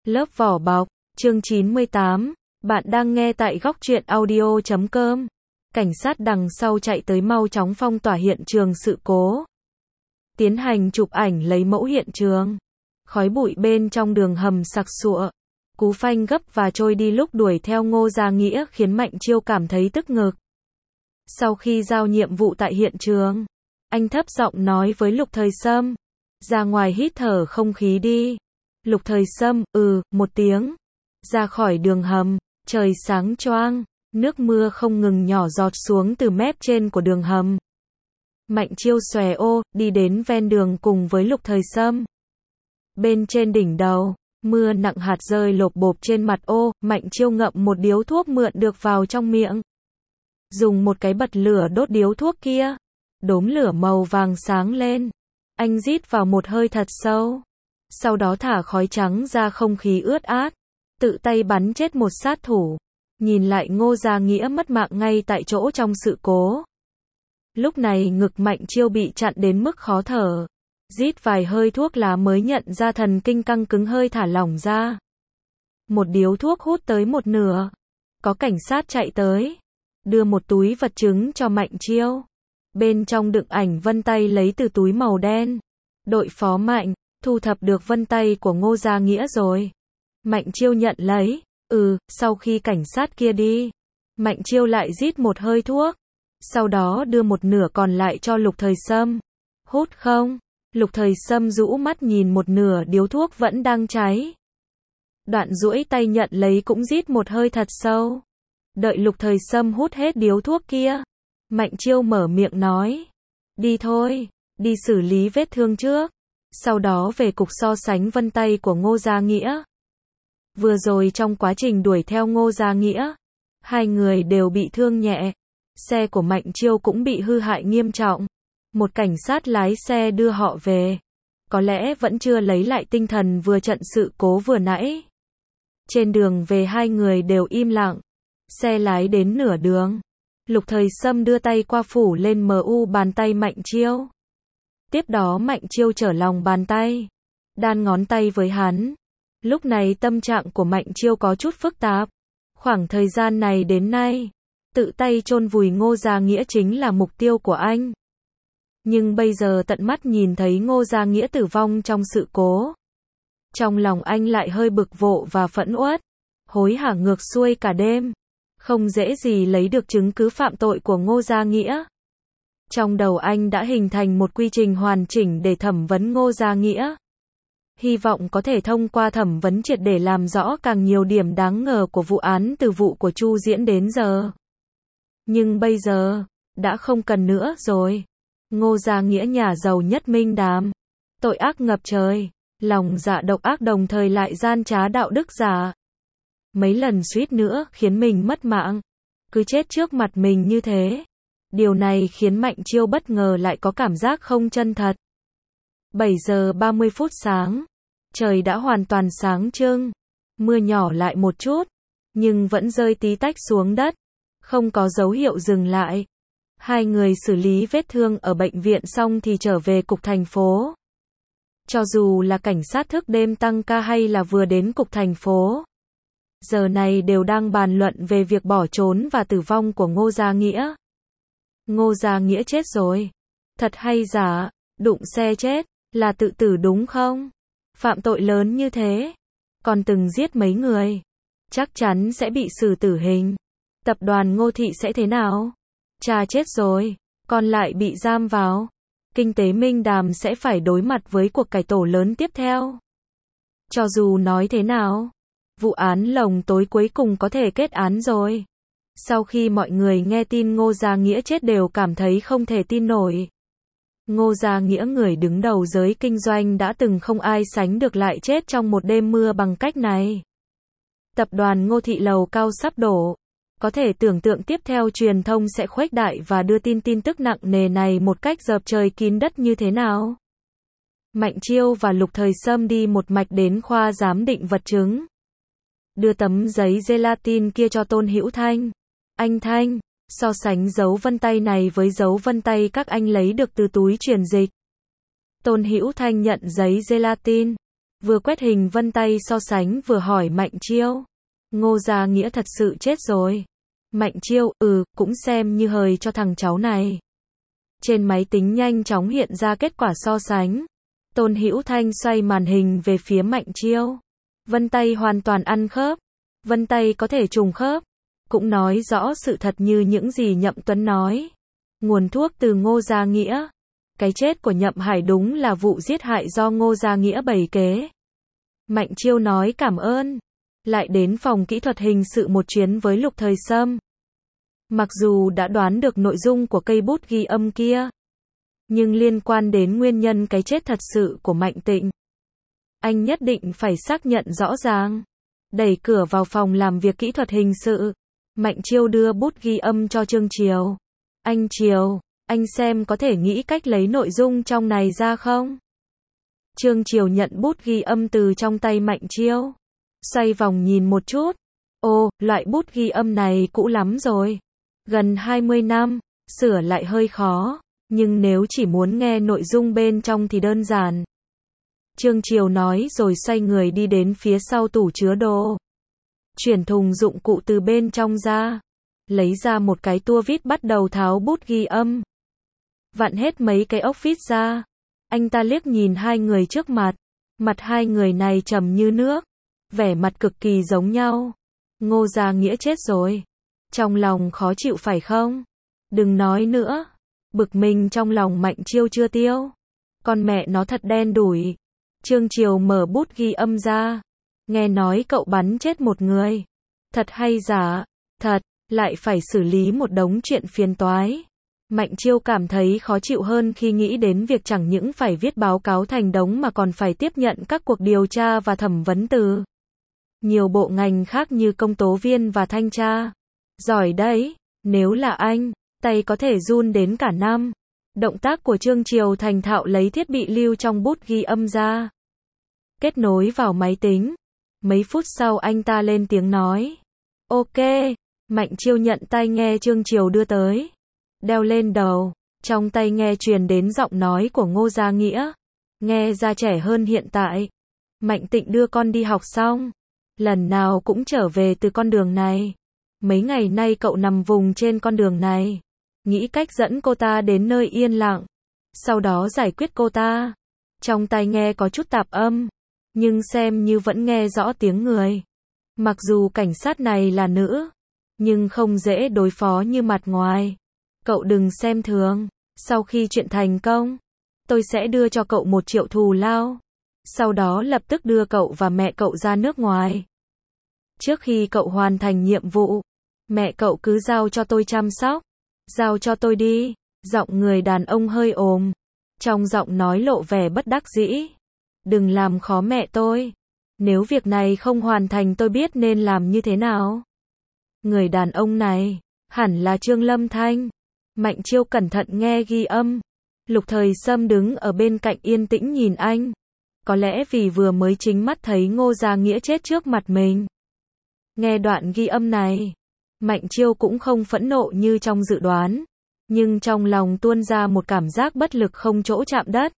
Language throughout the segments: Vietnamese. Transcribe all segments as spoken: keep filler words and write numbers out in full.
Lớp vỏ bọc, chương chín mươi tám, bạn đang nghe tại góc truyện audio chấm com. Cảnh sát đằng sau chạy tới mau chóng phong tỏa hiện trường sự cố. Tiến hành chụp ảnh lấy mẫu hiện trường. Khói bụi bên trong đường hầm sặc sụa. Cú phanh gấp và trôi đi lúc đuổi theo Ngô Gia Nghĩa khiến Mạnh Chiêu cảm thấy tức ngực. Sau khi giao nhiệm vụ tại hiện trường, anh thấp giọng nói với Lục Thời Sâm, ra ngoài hít thở không khí đi. Lục Thời Sâm, ừ, một tiếng. Ra khỏi đường hầm, trời sáng choang, nước mưa không ngừng nhỏ giọt xuống từ mép trên của đường hầm. Mạnh Chiêu xòe ô, đi đến ven đường cùng với Lục Thời Sâm. Bên trên đỉnh đầu, mưa nặng hạt rơi lộp bộp trên mặt ô, Mạnh Chiêu ngậm một điếu thuốc mượn được vào trong miệng. Dùng một cái bật lửa đốt điếu thuốc kia. Đốm lửa màu vàng sáng lên. Anh rít vào một hơi thật sâu. Sau đó thả khói trắng ra không khí ướt át. Tự tay bắn chết một sát thủ. Nhìn lại Ngô Gia Nghĩa mất mạng ngay tại chỗ trong sự cố. Lúc này ngực Mạnh Chiêu bị chặn đến mức khó thở. Rít vài hơi thuốc lá mới nhận ra thần kinh căng cứng hơi thả lỏng ra. Một điếu thuốc hút tới một nửa. Có cảnh sát chạy tới. Đưa một túi vật chứng cho Mạnh Chiêu. Bên trong đựng ảnh vân tay lấy từ túi màu đen. Đội phó Mạnh, thu thập được vân tay của Ngô Gia Nghĩa rồi. Mạnh Chiêu nhận lấy. Ừ, sau khi cảnh sát kia đi. Mạnh Chiêu lại rít một hơi thuốc. Sau đó đưa một nửa còn lại cho Lục Thời Sâm. Hút không? Lục Thời Sâm rũ mắt nhìn một nửa điếu thuốc vẫn đang cháy. Đoạn duỗi tay nhận lấy cũng rít một hơi thật sâu. Đợi Lục Thời Sâm hút hết điếu thuốc kia. Mạnh Chiêu mở miệng nói. Đi thôi, đi xử lý vết thương trước. Sau đó về cục so sánh vân tay của Ngô Gia Nghĩa. Vừa rồi trong quá trình đuổi theo Ngô Gia Nghĩa, hai người đều bị thương nhẹ. Xe của Mạnh Chiêu cũng bị hư hại nghiêm trọng. Một cảnh sát lái xe đưa họ về. Có lẽ vẫn chưa lấy lại tinh thần vừa trận sự cố vừa nãy. Trên đường về hai người đều im lặng. Xe lái đến nửa đường. Lục Thời Sâm đưa tay qua phủ lên mờ u bàn tay Mạnh Chiêu. Tiếp đó Mạnh Chiêu trở lòng bàn tay. Đan ngón tay với hắn. Lúc này tâm trạng của Mạnh Chiêu có chút phức tạp. Khoảng thời gian này đến nay, tự tay chôn vùi Ngô Gia Nghĩa chính là mục tiêu của anh. Nhưng bây giờ tận mắt nhìn thấy Ngô Gia Nghĩa tử vong trong sự cố. Trong lòng anh lại hơi bực vộ và phẫn uất. Hối hả ngược xuôi cả đêm. Không dễ gì lấy được chứng cứ phạm tội của Ngô Gia Nghĩa. Trong đầu anh đã hình thành một quy trình hoàn chỉnh để thẩm vấn Ngô Gia Nghĩa. Hy vọng có thể thông qua thẩm vấn triệt để làm rõ càng nhiều điểm đáng ngờ của vụ án từ vụ của Chu Diễn đến giờ. Nhưng bây giờ, đã không cần nữa rồi. Ngô Gia Nghĩa nhà giàu nhất Minh Đàm. Tội ác ngập trời, lòng dạ độc ác đồng thời lại gian trá đạo đức giả. Mấy lần suýt nữa khiến mình mất mạng. Cứ chết trước mặt mình như thế. Điều này khiến Mạnh Chiêu bất ngờ lại có cảm giác không chân thật. bảy giờ ba mươi phút sáng. Trời đã hoàn toàn sáng trưng. Mưa nhỏ lại một chút. Nhưng vẫn rơi tí tách xuống đất. Không có dấu hiệu dừng lại. Hai người xử lý vết thương ở bệnh viện xong thì trở về cục thành phố. Cho dù là cảnh sát thức đêm tăng ca hay là vừa đến cục thành phố. Giờ này đều đang bàn luận về việc bỏ trốn và tử vong của Ngô Gia Nghĩa. Ngô Gia Nghĩa chết rồi. Thật hay giả, đụng xe chết, là tự tử đúng không? Phạm tội lớn như thế, còn từng giết mấy người. Chắc chắn sẽ bị xử tử hình. Tập đoàn Ngô Thị sẽ thế nào? Cha chết rồi, còn lại bị giam vào. Kinh tế Minh Đàm sẽ phải đối mặt với cuộc cải tổ lớn tiếp theo. Cho dù nói thế nào, vụ án lồng tối cuối cùng có thể kết án rồi. Sau khi mọi người nghe tin Ngô Gia Nghĩa chết đều cảm thấy không thể tin nổi. Ngô Gia Nghĩa người đứng đầu giới kinh doanh đã từng không ai sánh được lại chết trong một đêm mưa bằng cách này. Tập đoàn Ngô Thị lầu cao sắp đổ. Có thể tưởng tượng tiếp theo truyền thông sẽ khuếch đại và đưa tin tin tức nặng nề này một cách dợp trời kín đất như thế nào. Mạnh Chiêu và Lục Thời Sâm đi một mạch đến khoa giám định vật chứng. Đưa tấm giấy gelatin kia cho Tôn Hữu Thanh. Anh Thanh, so sánh dấu vân tay này với dấu vân tay các anh lấy được từ túi truyền dịch. Tôn Hữu Thanh nhận giấy gelatin. Vừa quét hình vân tay so sánh vừa hỏi Mạnh Chiêu. Ngô Gia Nghĩa thật sự chết rồi. Mạnh Chiêu, ừ, cũng xem như hời cho thằng cháu này. Trên máy tính nhanh chóng hiện ra kết quả so sánh. Tôn Hữu Thanh xoay màn hình về phía Mạnh Chiêu. Vân tay hoàn toàn ăn khớp. Vân tay có thể trùng khớp. Cũng nói rõ sự thật như những gì Nhậm Tuấn nói. Nguồn thuốc từ Ngô Gia Nghĩa. Cái chết của Nhậm Hải đúng là vụ giết hại do Ngô Gia Nghĩa bày kế. Mạnh Chiêu nói cảm ơn. Lại đến phòng kỹ thuật hình sự một chuyến với Lục Thời Sâm. Mặc dù đã đoán được nội dung của cây bút ghi âm kia, nhưng liên quan đến nguyên nhân cái chết thật sự của Mạnh Tịnh, anh nhất định phải xác nhận rõ ràng. Đẩy cửa vào phòng làm việc kỹ thuật hình sự, Mạnh Chiêu đưa bút ghi âm cho Trương Triều. Anh Triều, anh xem có thể nghĩ cách lấy nội dung trong này ra không? Trương Triều nhận bút ghi âm từ trong tay Mạnh Chiêu. Xoay vòng nhìn một chút. Ồ, loại bút ghi âm này cũ lắm rồi. Gần hai mươi năm, sửa lại hơi khó. Nhưng nếu chỉ muốn nghe nội dung bên trong thì đơn giản. Trương Triều nói rồi xoay người đi đến phía sau tủ chứa đồ. Chuyển thùng dụng cụ từ bên trong ra. Lấy ra một cái tua vít bắt đầu tháo bút ghi âm. Vặn hết mấy cái ốc vít ra. Anh ta liếc nhìn hai người trước mặt. Mặt hai người này trầm như nước. Vẻ mặt cực kỳ giống nhau. Ngô Gia Nghĩa chết rồi. Trong lòng khó chịu phải không? Đừng nói nữa. Bực mình trong lòng Mạnh Chiêu chưa tiêu. Con mẹ nó thật đen đủi. Trương Triều mở bút ghi âm ra. Nghe nói cậu bắn chết một người. Thật hay giả? Thật, lại phải xử lý một đống chuyện phiền toái. Mạnh Chiêu cảm thấy khó chịu hơn khi nghĩ đến việc chẳng những phải viết báo cáo thành đống mà còn phải tiếp nhận các cuộc điều tra và thẩm vấn từ nhiều bộ ngành khác như công tố viên và thanh tra. Giỏi đấy, nếu là anh, tay có thể run đến cả năm. Động tác của Trương Triều thành thạo lấy thiết bị lưu trong bút ghi âm ra. Kết nối vào máy tính. Mấy phút sau anh ta lên tiếng nói. Ok, Mạnh Chiêu nhận tai nghe Trương Triều đưa tới. Đeo lên đầu, trong tai nghe truyền đến giọng nói của Ngô Gia Nghĩa. Nghe ra trẻ hơn hiện tại. Mạnh Tịnh đưa con đi học xong. Lần nào cũng trở về từ con đường này. Mấy ngày nay cậu nằm vùng trên con đường này. Nghĩ cách dẫn cô ta đến nơi yên lặng. Sau đó giải quyết cô ta. Trong tai nghe có chút tạp âm. Nhưng xem như vẫn nghe rõ tiếng người. Mặc dù cảnh sát này là nữ. Nhưng không dễ đối phó như mặt ngoài. Cậu đừng xem thường. Sau khi chuyện thành công, tôi sẽ đưa cho cậu một triệu thù lao. Sau đó lập tức đưa cậu và mẹ cậu ra nước ngoài. Trước khi cậu hoàn thành nhiệm vụ, mẹ cậu cứ giao cho tôi chăm sóc. Giao cho tôi đi. Giọng người đàn ông hơi ồm. Trong giọng nói lộ vẻ bất đắc dĩ. Đừng làm khó mẹ tôi. Nếu việc này không hoàn thành tôi biết nên làm như thế nào. Người đàn ông này, hẳn là Trương Lâm Thanh. Mạnh Chiêu cẩn thận nghe ghi âm. Lục Thời Sâm đứng ở bên cạnh yên tĩnh nhìn anh. Có lẽ vì vừa mới chính mắt thấy Ngô Gia Nghĩa chết trước mặt mình. Nghe đoạn ghi âm này, Mạnh Chiêu cũng không phẫn nộ như trong dự đoán. Nhưng trong lòng tuôn ra một cảm giác bất lực không chỗ chạm đất.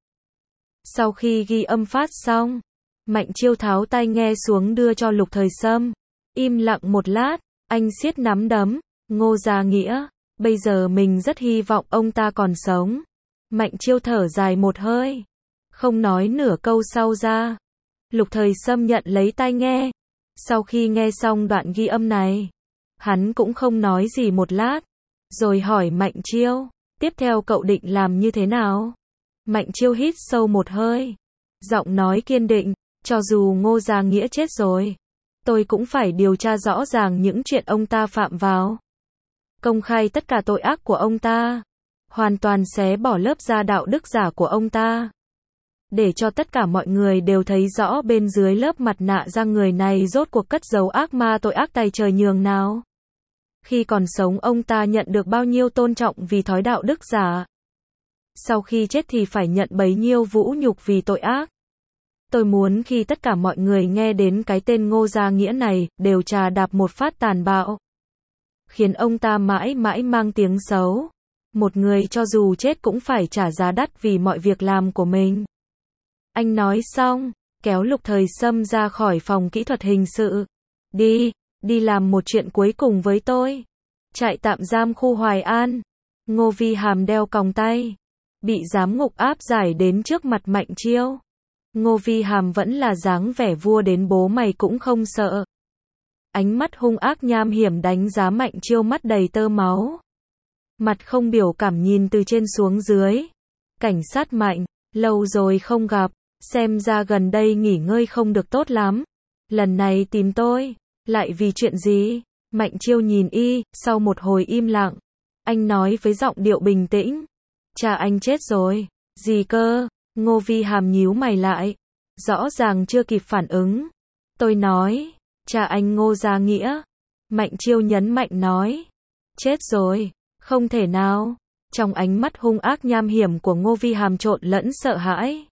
Sau khi ghi âm phát xong, Mạnh Chiêu tháo tai nghe xuống đưa cho Lục Thời Sâm. Im lặng một lát, anh siết nắm đấm. Ngô Gia Nghĩa, bây giờ mình rất hy vọng ông ta còn sống. Mạnh Chiêu thở dài một hơi. Không nói nửa câu sau ra. Lục Thời Sâm nhận lấy tai nghe. Sau khi nghe xong đoạn ghi âm này, hắn cũng không nói gì một lát. Rồi hỏi Mạnh Chiêu, tiếp theo cậu định làm như thế nào? Mạnh Chiêu hít sâu một hơi. Giọng nói kiên định, cho dù Ngô Gia Nghĩa chết rồi, tôi cũng phải điều tra rõ ràng những chuyện ông ta phạm vào. Công khai tất cả tội ác của ông ta. Hoàn toàn xé bỏ lớp da đạo đức giả của ông ta. Để cho tất cả mọi người đều thấy rõ bên dưới lớp mặt nạ da người này rốt cuộc cất giấu ác ma tội ác tày trời nhường nào. Khi còn sống ông ta nhận được bao nhiêu tôn trọng vì thói đạo đức giả. Sau khi chết thì phải nhận bấy nhiêu vũ nhục vì tội ác. Tôi muốn khi tất cả mọi người nghe đến cái tên Ngô Gia Nghĩa này, đều trà đạp một phát tàn bạo. Khiến ông ta mãi mãi mang tiếng xấu. Một người cho dù chết cũng phải trả giá đắt vì mọi việc làm của mình. Anh nói xong, kéo Lục Thời Sâm ra khỏi phòng kỹ thuật hình sự. Đi, đi làm một chuyện cuối cùng với tôi. Trại tạm giam khu Hoài An. Ngô Vi Hàm đeo còng tay, bị giám ngục áp giải đến trước mặt Mạnh Chiêu. Ngô Vi Hàm vẫn là dáng vẻ vua đến bố mày cũng không sợ. Ánh mắt hung ác nham hiểm đánh giá Mạnh Chiêu, mắt đầy tơ máu. Mặt không biểu cảm nhìn từ trên xuống dưới. Cảnh sát Mạnh, lâu rồi không gặp, xem ra gần đây nghỉ ngơi không được tốt lắm. Lần này tìm tôi, lại vì chuyện gì? Mạnh Chiêu nhìn y, sau một hồi im lặng, anh nói với giọng điệu bình tĩnh. Cha anh chết rồi. Gì cơ? Ngô Vi Hàm nhíu mày lại, rõ ràng chưa kịp phản ứng. Tôi nói, cha anh Ngô Gia Nghĩa. Mạnh Chiêu nhấn mạnh nói. Chết rồi. Không thể nào. Trong ánh mắt hung ác nham hiểm của Ngô Vi Hàm trộn lẫn sợ hãi.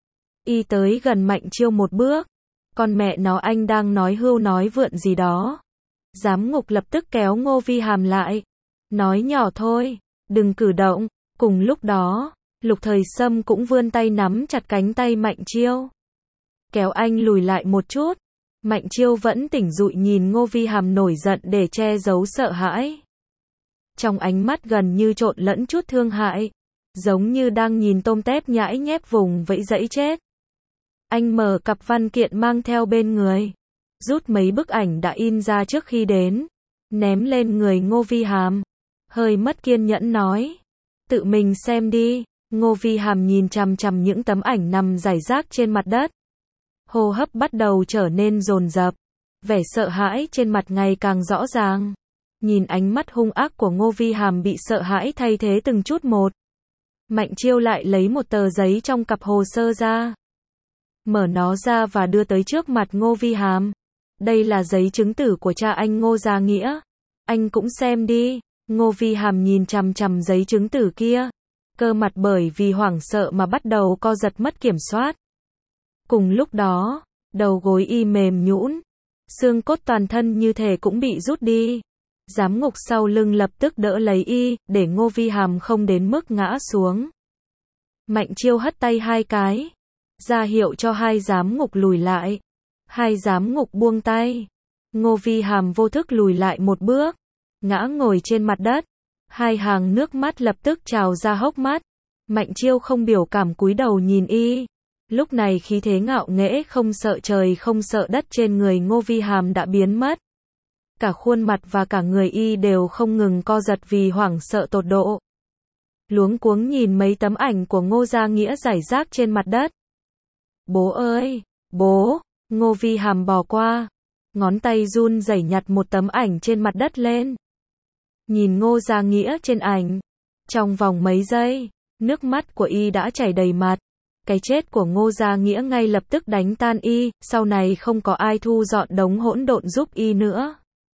Y tới gần Mạnh Chiêu một bước. Con mẹ nó, anh đang nói hưu nói vượn gì đó. Giám ngục lập tức kéo Ngô Vi Hàm lại. Nói nhỏ thôi, đừng cử động. Cùng lúc đó, Lục Thời Sâm cũng vươn tay nắm chặt cánh tay Mạnh Chiêu, kéo anh lùi lại một chút. Mạnh Chiêu vẫn tỉnh dụi nhìn Ngô Vi Hàm nổi giận để che giấu sợ hãi. Trong ánh mắt gần như trộn lẫn chút thương hại, giống như đang nhìn tôm tép nhãi nhép vùng vẫy dẫy chết. Anh mở cặp văn kiện mang theo bên người, rút mấy bức ảnh đã in ra trước khi đến, ném lên người Ngô Vi Hàm. Hơi mất kiên nhẫn nói. Tự mình xem đi. Ngô Vi Hàm nhìn chằm chằm những tấm ảnh nằm rải rác trên mặt đất. Hô hấp bắt đầu trở nên dồn dập. Vẻ sợ hãi trên mặt ngày càng rõ ràng. Nhìn ánh mắt hung ác của Ngô Vi Hàm bị sợ hãi thay thế từng chút một. Mạnh Chiêu lại lấy một tờ giấy trong cặp hồ sơ ra. Mở nó ra và đưa tới trước mặt Ngô Vi Hàm. Đây là giấy chứng tử của cha anh Ngô Gia Nghĩa. Anh cũng xem đi. Ngô Vi Hàm nhìn chằm chằm giấy chứng tử kia. Cơ mặt bởi vì hoảng sợ mà bắt đầu co giật mất kiểm soát. Cùng lúc đó, đầu gối y mềm nhũn, xương cốt toàn thân như thể cũng bị rút đi. Giám ngục sau lưng lập tức đỡ lấy y, để Ngô Vi Hàm không đến mức ngã xuống. Mạnh Chiêu hất tay hai cái, ra hiệu cho hai giám ngục lùi lại. Hai giám ngục buông tay. Ngô Vi Hàm vô thức lùi lại một bước, ngã ngồi trên mặt đất. Hai hàng nước mắt lập tức trào ra hốc mắt. Mạnh Chiêu không biểu cảm cúi đầu nhìn y. Lúc này khí thế ngạo nghễ không sợ trời không sợ đất trên người Ngô Vi Hàm đã biến mất. Cả khuôn mặt và cả người y đều không ngừng co giật vì hoảng sợ tột độ. Luống cuống nhìn mấy tấm ảnh của Ngô Gia Nghĩa rải rác trên mặt đất. Bố ơi, bố. Ngô Vi Hàm bò qua, ngón tay run rẩy nhặt một tấm ảnh trên mặt đất lên. Nhìn Ngô Gia Nghĩa trên ảnh, trong vòng mấy giây, nước mắt của y đã chảy đầy mặt. Cái chết của Ngô Gia Nghĩa ngay lập tức đánh tan y, sau này không có ai thu dọn đống hỗn độn giúp y nữa.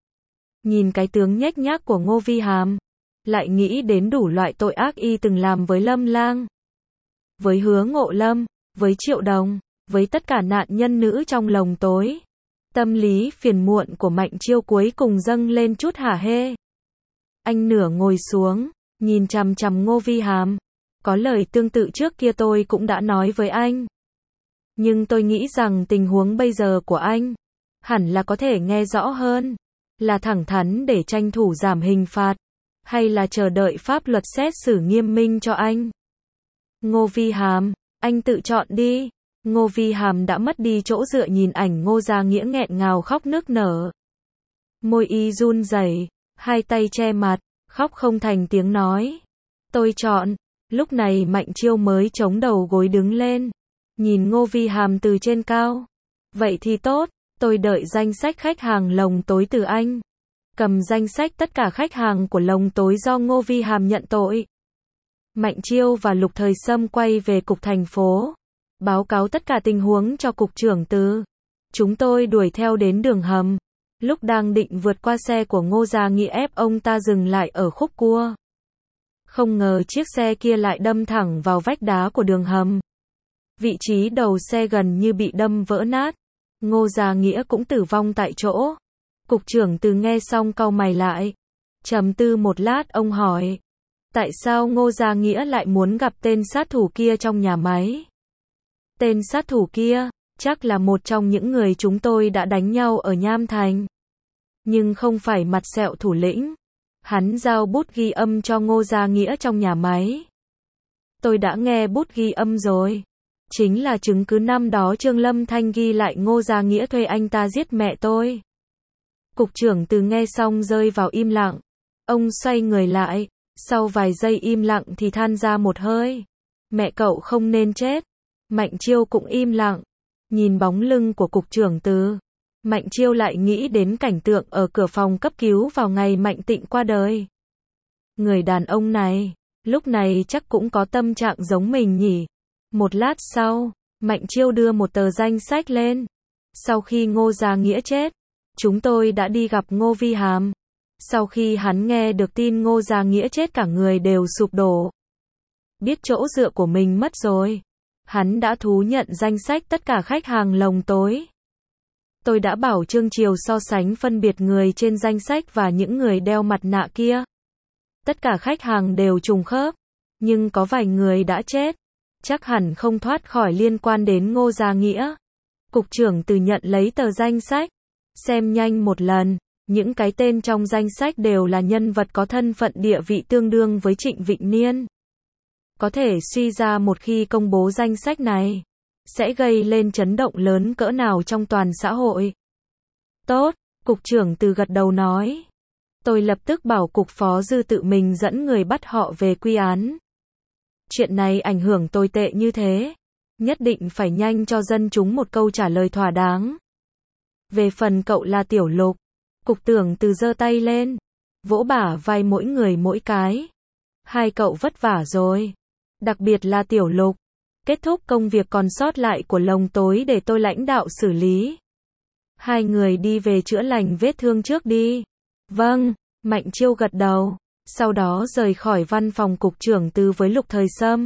Nhìn cái tướng nhếch nhác của Ngô Vi Hàm, lại nghĩ đến đủ loại tội ác y từng làm với Lâm Lang, với Hứa Ngộ Lâm, với Triệu Đồng, với tất cả nạn nhân nữ trong lồng tối. Tâm lý phiền muộn của Mạnh Chiêu cuối cùng dâng lên chút hả hê. Anh nửa ngồi xuống, nhìn chằm chằm Ngô Vi Hàm. Có lời tương tự trước kia tôi cũng đã nói với anh. Nhưng tôi nghĩ rằng tình huống bây giờ của anh, hẳn là có thể nghe rõ hơn. Là thẳng thắn để tranh thủ giảm hình phạt, hay là chờ đợi pháp luật xét xử nghiêm minh cho anh? Ngô Vi Hàm, anh tự chọn đi. Ngô Vi Hàm đã mất đi chỗ dựa nhìn ảnh Ngô Gia Nghĩa nghẹn ngào khóc nức nở. Môi y run rẩy, hai tay che mặt, khóc không thành tiếng nói. Tôi chọn. Lúc này Mạnh Chiêu mới chống đầu gối đứng lên, nhìn Ngô Vi Hàm từ trên cao. Vậy thì tốt, tôi đợi danh sách khách hàng lồng tối từ anh. Cầm danh sách tất cả khách hàng của lồng tối do Ngô Vi Hàm nhận tội. Mạnh Chiêu và Lục Thời Sâm quay về cục thành phố, báo cáo tất cả tình huống cho cục trưởng Từ. Chúng tôi đuổi theo đến đường hầm. Lúc đang định vượt qua xe của Ngô Gia Nghĩa ép ông ta dừng lại ở khúc cua. Không ngờ chiếc xe kia lại đâm thẳng vào vách đá của đường hầm. Vị trí đầu xe gần như bị đâm vỡ nát. Ngô Gia Nghĩa cũng tử vong tại chỗ. Cục trưởng Từ nghe xong cau mày lại. Trầm tư một lát ông hỏi. Tại sao Ngô Gia Nghĩa lại muốn gặp tên sát thủ kia trong nhà máy? Tên sát thủ kia, Chắc là một trong những người chúng tôi đã đánh nhau ở Nham Thành. Nhưng không phải mặt sẹo thủ lĩnh. Hắn giao bút ghi âm cho Ngô Gia Nghĩa trong nhà máy. Tôi đã nghe bút ghi âm rồi. Chính là chứng cứ năm đó Trương Lâm Thanh ghi lại Ngô Gia Nghĩa thuê anh ta giết mẹ tôi. Cục trưởng Từ nghe xong rơi vào im lặng. Ông xoay người lại. Sau vài giây im lặng thì than ra một hơi. Mẹ cậu không nên chết. Mạnh Chiêu cũng im lặng. Nhìn bóng lưng của cục trưởng Từ, Mạnh Chiêu lại nghĩ đến cảnh tượng ở cửa phòng cấp cứu vào ngày Mạnh Tịnh qua đời. Người đàn ông này, lúc này chắc cũng có tâm trạng giống mình nhỉ. Một lát sau, Mạnh Chiêu đưa một tờ danh sách lên. Sau khi Ngô Gia Nghĩa chết, chúng tôi đã đi gặp Ngô Vi Hàm. Sau khi hắn nghe được tin Ngô Gia Nghĩa chết cả người đều sụp đổ. Biết chỗ dựa của mình mất rồi. Hắn đã thú nhận danh sách tất cả khách hàng lồng tối. Tôi đã bảo Trương Triều so sánh phân biệt người trên danh sách và những người đeo mặt nạ kia. Tất cả khách hàng đều trùng khớp, nhưng có vài người đã chết. Chắc hẳn không thoát khỏi liên quan đến Ngô Gia Nghĩa. Cục trưởng Từ nhận lấy tờ danh sách, xem nhanh một lần, những cái tên trong danh sách đều là nhân vật có thân phận địa vị tương đương với Trịnh Vịnh Niên. Có thể suy ra một khi công bố danh sách này, sẽ gây lên chấn động lớn cỡ nào trong toàn xã hội. Tốt, Cục trưởng Từ gật đầu nói. Tôi lập tức bảo Cục Phó Dư tự mình dẫn người bắt họ về quy án. Chuyện này ảnh hưởng tồi tệ như thế. Nhất định phải nhanh cho dân chúng một câu trả lời thỏa đáng. Về phần cậu là Tiểu Lục, Cục trưởng Từ giơ tay lên, vỗ bả vai mỗi người mỗi cái. Hai cậu vất vả rồi. Đặc biệt là Tiểu Lục. Kết thúc công việc còn sót lại của lồng tối để tôi lãnh đạo xử lý. Hai người đi về chữa lành vết thương trước đi. Vâng, Mạnh Chiêu gật đầu. Sau đó rời khỏi văn phòng Cục trưởng Từ với Lục Thời Sâm.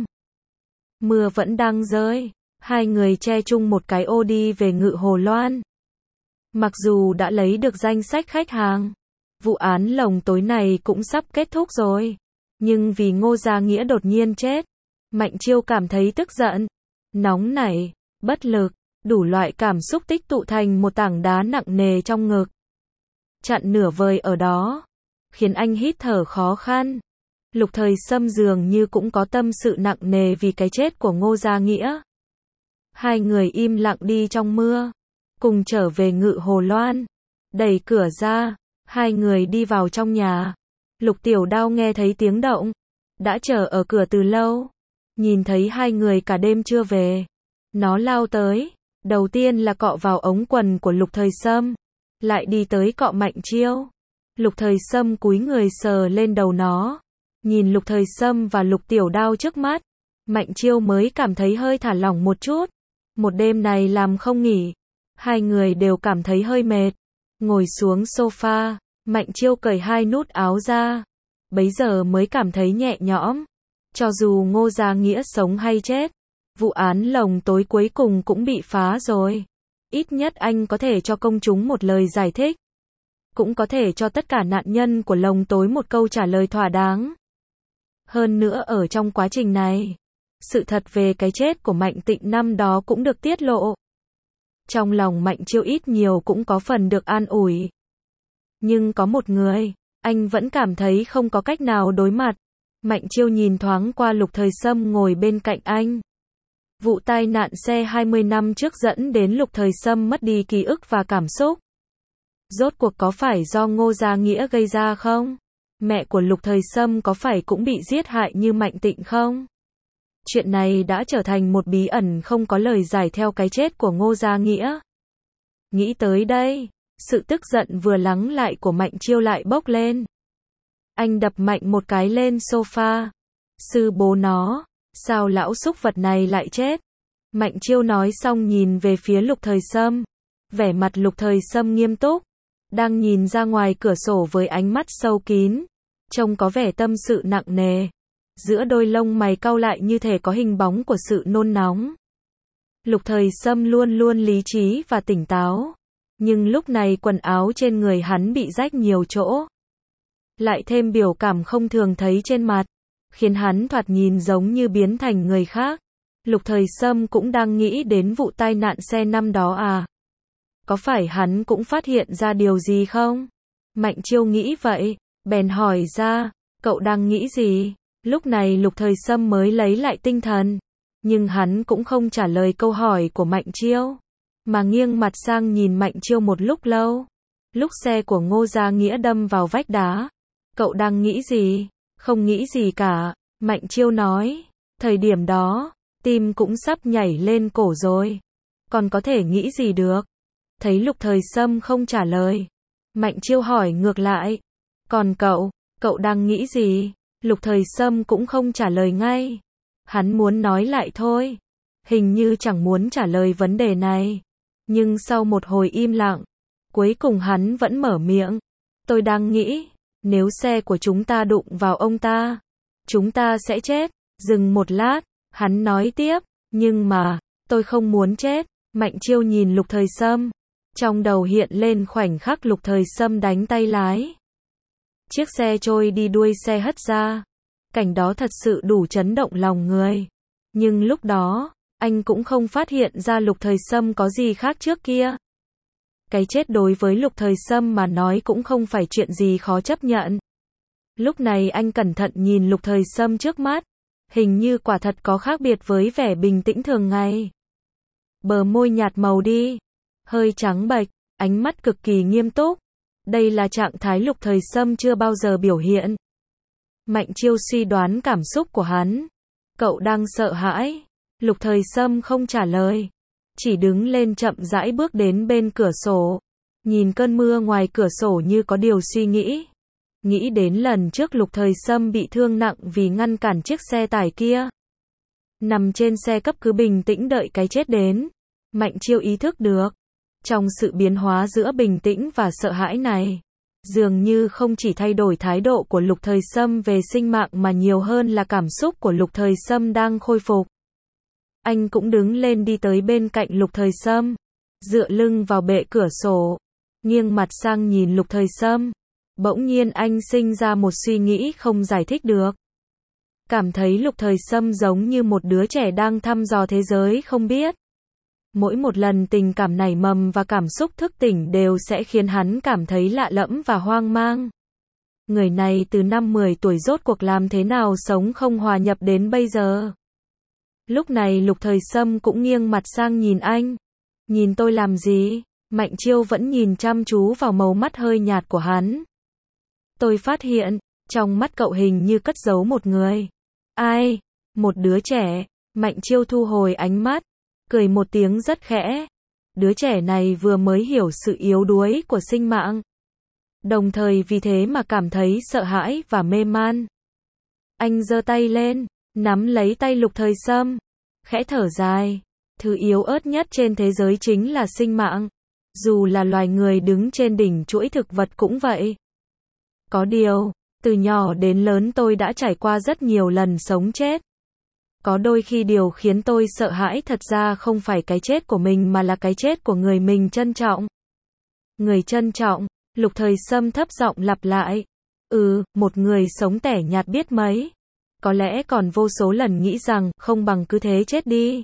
Mưa vẫn đang rơi. Hai người che chung một cái ô đi về Ngự Hồ Loan. Mặc dù đã lấy được danh sách khách hàng, vụ án lồng tối này cũng sắp kết thúc rồi. Nhưng vì Ngô Gia Nghĩa đột nhiên chết, Mạnh Chiêu cảm thấy tức giận, nóng nảy, bất lực, đủ loại cảm xúc tích tụ thành một tảng đá nặng nề trong ngực. Chặn nửa vời ở đó, khiến anh hít thở khó khăn. Lục Thời Sâm dường như cũng có tâm sự nặng nề vì cái chết của Ngô Gia Nghĩa. Hai người im lặng đi trong mưa, cùng trở về Ngự Hồ Loan. Đẩy cửa ra, hai người đi vào trong nhà. Lục Tiểu Đao nghe thấy tiếng động, đã chờ ở cửa từ lâu. Nhìn thấy hai người cả đêm chưa về, nó lao tới, đầu tiên là cọ vào ống quần của Lục Thời Sâm, lại đi tới cọ Mạnh Chiêu. Lục Thời Sâm cúi người sờ lên đầu nó, nhìn Lục Thời Sâm và Lục Tiểu Đao trước mắt, Mạnh Chiêu mới cảm thấy hơi thả lỏng một chút. Một đêm này làm không nghỉ, hai người đều cảm thấy hơi mệt. Ngồi xuống sofa, Mạnh Chiêu cởi hai nút áo ra, bấy giờ mới cảm thấy nhẹ nhõm. Cho dù Ngô Gia Nghĩa sống hay chết, vụ án lồng tối cuối cùng cũng bị phá rồi. Ít nhất anh có thể cho công chúng một lời giải thích. Cũng có thể cho tất cả nạn nhân của lồng tối một câu trả lời thỏa đáng. Hơn nữa ở trong quá trình này, sự thật về cái chết của Mạnh Tịnh năm đó cũng được tiết lộ. Trong lòng Mạnh Chiêu ít nhiều cũng có phần được an ủi. Nhưng có một người, anh vẫn cảm thấy không có cách nào đối mặt. Mạnh Chiêu nhìn thoáng qua Lục Thời Sâm ngồi bên cạnh anh. Vụ tai nạn xe hai mươi năm trước dẫn đến Lục Thời Sâm mất đi ký ức và cảm xúc. Rốt cuộc có phải do Ngô Gia Nghĩa gây ra không? Mẹ của Lục Thời Sâm có phải cũng bị giết hại như Mạnh Tịnh không? Chuyện này đã trở thành một bí ẩn không có lời giải theo cái chết của Ngô Gia Nghĩa. Nghĩ tới đây, sự tức giận vừa lắng lại của Mạnh Chiêu lại bốc lên. Anh đập mạnh một cái lên sofa. Sư bố nó, sao lão xúc vật này lại chết? Mạnh Chiêu nói xong nhìn về phía Lục Thời Sâm. Vẻ mặt Lục Thời Sâm nghiêm túc, đang nhìn ra ngoài cửa sổ với ánh mắt sâu kín, trông có vẻ tâm sự nặng nề. Giữa đôi lông mày cau lại như thể có hình bóng của sự nôn nóng. Lục Thời Sâm luôn luôn lý trí và tỉnh táo, nhưng lúc này quần áo trên người hắn bị rách nhiều chỗ. Lại thêm biểu cảm không thường thấy trên mặt, khiến hắn thoạt nhìn giống như biến thành người khác. Lục Thời Sâm cũng đang nghĩ đến vụ tai nạn xe năm đó à? Có phải hắn cũng phát hiện ra điều gì không? Mạnh Chiêu nghĩ vậy, bèn hỏi ra, cậu đang nghĩ gì? Lúc này Lục Thời Sâm mới lấy lại tinh thần, nhưng hắn cũng không trả lời câu hỏi của Mạnh Chiêu, mà nghiêng mặt sang nhìn Mạnh Chiêu một lúc lâu. Lúc xe của Ngô Gia Nghĩa đâm vào vách đá, cậu đang nghĩ gì? Không nghĩ gì cả, Mạnh Chiêu nói. Thời điểm đó, tim cũng sắp nhảy lên cổ rồi. Còn có thể nghĩ gì được? Thấy Lục Thời Sâm không trả lời, Mạnh Chiêu hỏi ngược lại. Còn cậu, cậu đang nghĩ gì? Lục Thời Sâm cũng không trả lời ngay. Hắn muốn nói lại thôi, hình như chẳng muốn trả lời vấn đề này. Nhưng sau một hồi im lặng, cuối cùng hắn vẫn mở miệng. Tôi đang nghĩ, nếu xe của chúng ta đụng vào ông ta, chúng ta sẽ chết. Dừng một lát, hắn nói tiếp, nhưng mà, tôi không muốn chết. Mạnh Chiêu nhìn Lục Thời Sâm, trong đầu hiện lên khoảnh khắc Lục Thời Sâm đánh tay lái, chiếc xe trôi đi, đuôi xe hất ra. Cảnh đó thật sự đủ chấn động lòng người. Nhưng lúc đó, anh cũng không phát hiện ra Lục Thời Sâm có gì khác trước kia. Cái chết đối với Lục Thời Sâm mà nói cũng không phải chuyện gì khó chấp nhận. Lúc này anh cẩn thận nhìn Lục Thời Sâm trước mắt, hình như quả thật có khác biệt với vẻ bình tĩnh thường ngày. Bờ môi nhạt màu đi, hơi trắng bệch, ánh mắt cực kỳ nghiêm túc. Đây là trạng thái Lục Thời Sâm chưa bao giờ biểu hiện. Mạnh Chiêu suy đoán cảm xúc của hắn. Cậu đang sợ hãi. Lục Thời Sâm không trả lời, chỉ đứng lên chậm rãi bước đến bên cửa sổ, nhìn cơn mưa ngoài cửa sổ như có điều suy nghĩ. Nghĩ đến lần trước Lục Thời Sâm bị thương nặng vì ngăn cản chiếc xe tải kia. Nằm trên xe cấp cứu bình tĩnh đợi cái chết đến. Mạnh Chiêu ý thức được, trong sự biến hóa giữa bình tĩnh và sợ hãi này, dường như không chỉ thay đổi thái độ của Lục Thời Sâm về sinh mạng mà nhiều hơn là cảm xúc của Lục Thời Sâm đang khôi phục. Anh cũng đứng lên đi tới bên cạnh Lục Thời Sâm, dựa lưng vào bệ cửa sổ, nghiêng mặt sang nhìn Lục Thời Sâm. Bỗng nhiên anh sinh ra một suy nghĩ không giải thích được. Cảm thấy Lục Thời Sâm giống như một đứa trẻ đang thăm dò thế giới không biết. Mỗi một lần tình cảm nảy mầm và cảm xúc thức tỉnh đều sẽ khiến hắn cảm thấy lạ lẫm và hoang mang. Người này từ năm mười tuổi rốt cuộc làm thế nào sống không hòa nhập đến bây giờ. Lúc này Lục Thời Sâm cũng nghiêng mặt sang nhìn anh. Nhìn tôi làm gì? Mạnh Chiêu vẫn nhìn chăm chú vào màu mắt hơi nhạt của hắn. Tôi phát hiện, trong mắt cậu hình như cất giấu một người. Ai? Một đứa trẻ. Mạnh Chiêu thu hồi ánh mắt, cười một tiếng rất khẽ. Đứa trẻ này vừa mới hiểu sự yếu đuối của sinh mạng, đồng thời vì thế mà cảm thấy sợ hãi và mê man. Anh giơ tay lên, nắm lấy tay Lục Thời Sâm, khẽ thở dài. Thứ yếu ớt nhất trên thế giới chính là sinh mạng. Dù là loài người đứng trên đỉnh chuỗi thực vật cũng vậy. Có điều, từ nhỏ đến lớn tôi đã trải qua rất nhiều lần sống chết. Có đôi khi điều khiến tôi sợ hãi thật ra không phải cái chết của mình mà là cái chết của người mình trân trọng. Người trân trọng, Lục Thời Sâm thấp giọng lặp lại. Ừ, một người sống tẻ nhạt biết mấy. Có lẽ còn vô số lần nghĩ rằng không bằng cứ thế chết đi.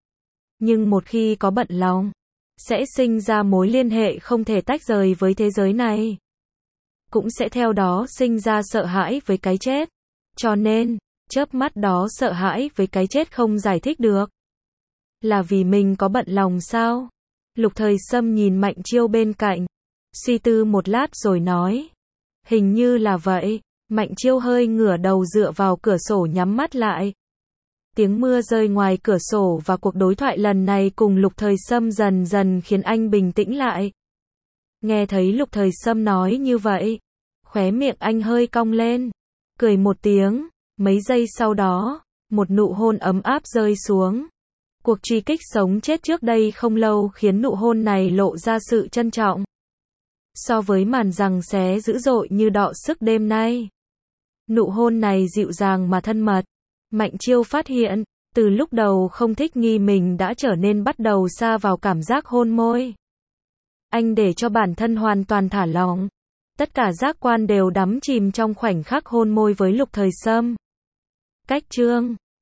Nhưng một khi có bận lòng, sẽ sinh ra mối liên hệ không thể tách rời với thế giới này. Cũng sẽ theo đó sinh ra sợ hãi với cái chết. Cho nên, chớp mắt đó sợ hãi với cái chết không giải thích được. Là vì mình có bận lòng sao? Lục Thời Sâm nhìn Mạnh Chiêu bên cạnh, suy tư một lát rồi nói. Hình như là vậy. Mạnh Chiêu hơi ngửa đầu dựa vào cửa sổ nhắm mắt lại. Tiếng mưa rơi ngoài cửa sổ và cuộc đối thoại lần này cùng Lục Thời Sâm dần dần khiến anh bình tĩnh lại. Nghe thấy Lục Thời Sâm nói như vậy, khóe miệng anh hơi cong lên, cười một tiếng. Mấy giây sau đó, một nụ hôn ấm áp rơi xuống. Cuộc truy kích sống chết trước đây không lâu khiến nụ hôn này lộ ra sự trân trọng. So với màn giằng xé dữ dội như đọ sức đêm nay, nụ hôn này dịu dàng mà thân mật. Mạnh Chiêu phát hiện, từ lúc đầu không thích nghi mình đã trở nên bắt đầu sa vào cảm giác hôn môi. Anh để cho bản thân hoàn toàn thả lỏng. Tất cả giác quan đều đắm chìm trong khoảnh khắc hôn môi với Lục Thời Sâm. Cách chương